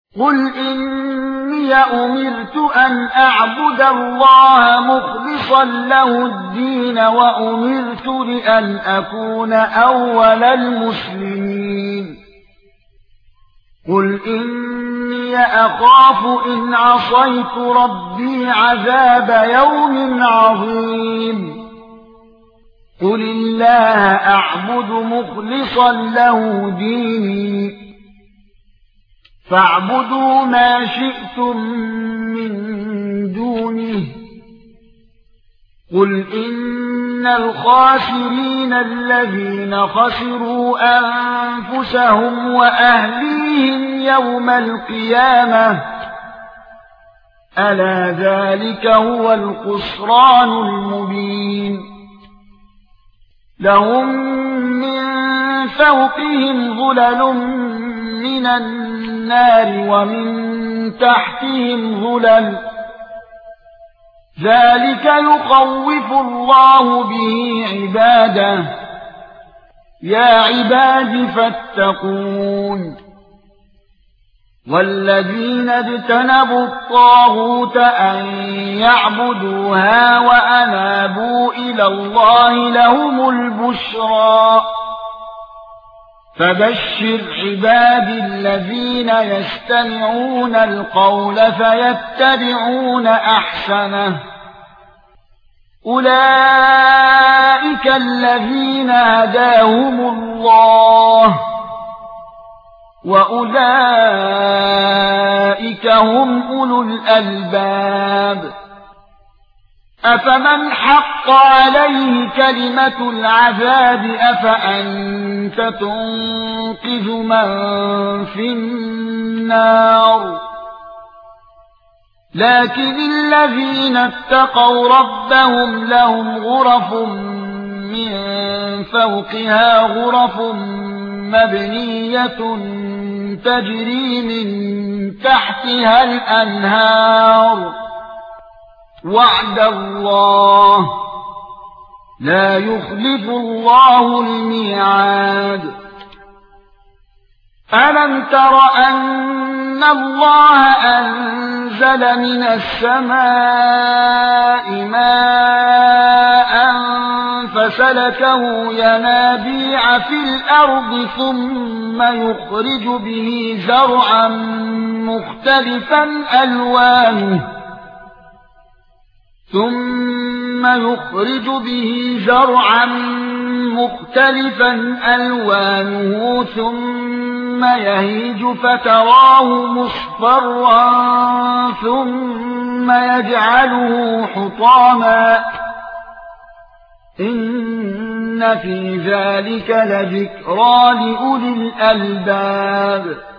قل إني أمرت أن أعبد الله مخلصا له الدين وأمرت لأن أكون أول المسلمين قل إني أخاف إن عصيت ربي عذاب يوم عظيم قل الله أعبد مخلصا له ديني فاعبدوا ما شئتم من دونه قل إن الخاسرين الذين خسروا أنفسهم وأهليهم يوم القيامة ألا ذلك هو الخسران المبين لهم من فوقهم ظلل من النار ومن تحتهم ظلل ذلك يخوف الله به عباده يا عباد فاتقون والذين اجتنبوا الطاغوت أن يعبدوها وأنابوا إلى الله لهم البشرى فبشر عباد الذين يستمعون القول فيتبعون أحسنه أولئك الذين هداهم الله وأولئك هم أولو الألباب أفمن حق عليه كلمة العذاب أفأنت تنقذ من في النار لكن الذين اتقوا ربهم لهم غرف من فوقها غرف مبنية تجري من تحتها الأنهار وعد الله لا يخلف الله الميعاد ألم تر أن الله أنزل من السماء ماء فسلكه ينابيع في الأرض ثم يخرج به زرعا مختلفا ألوانه ثم يهيج فتراه مصفرا ثم يجعله حطاما إن في ذلك لذكرى لأولي الألباب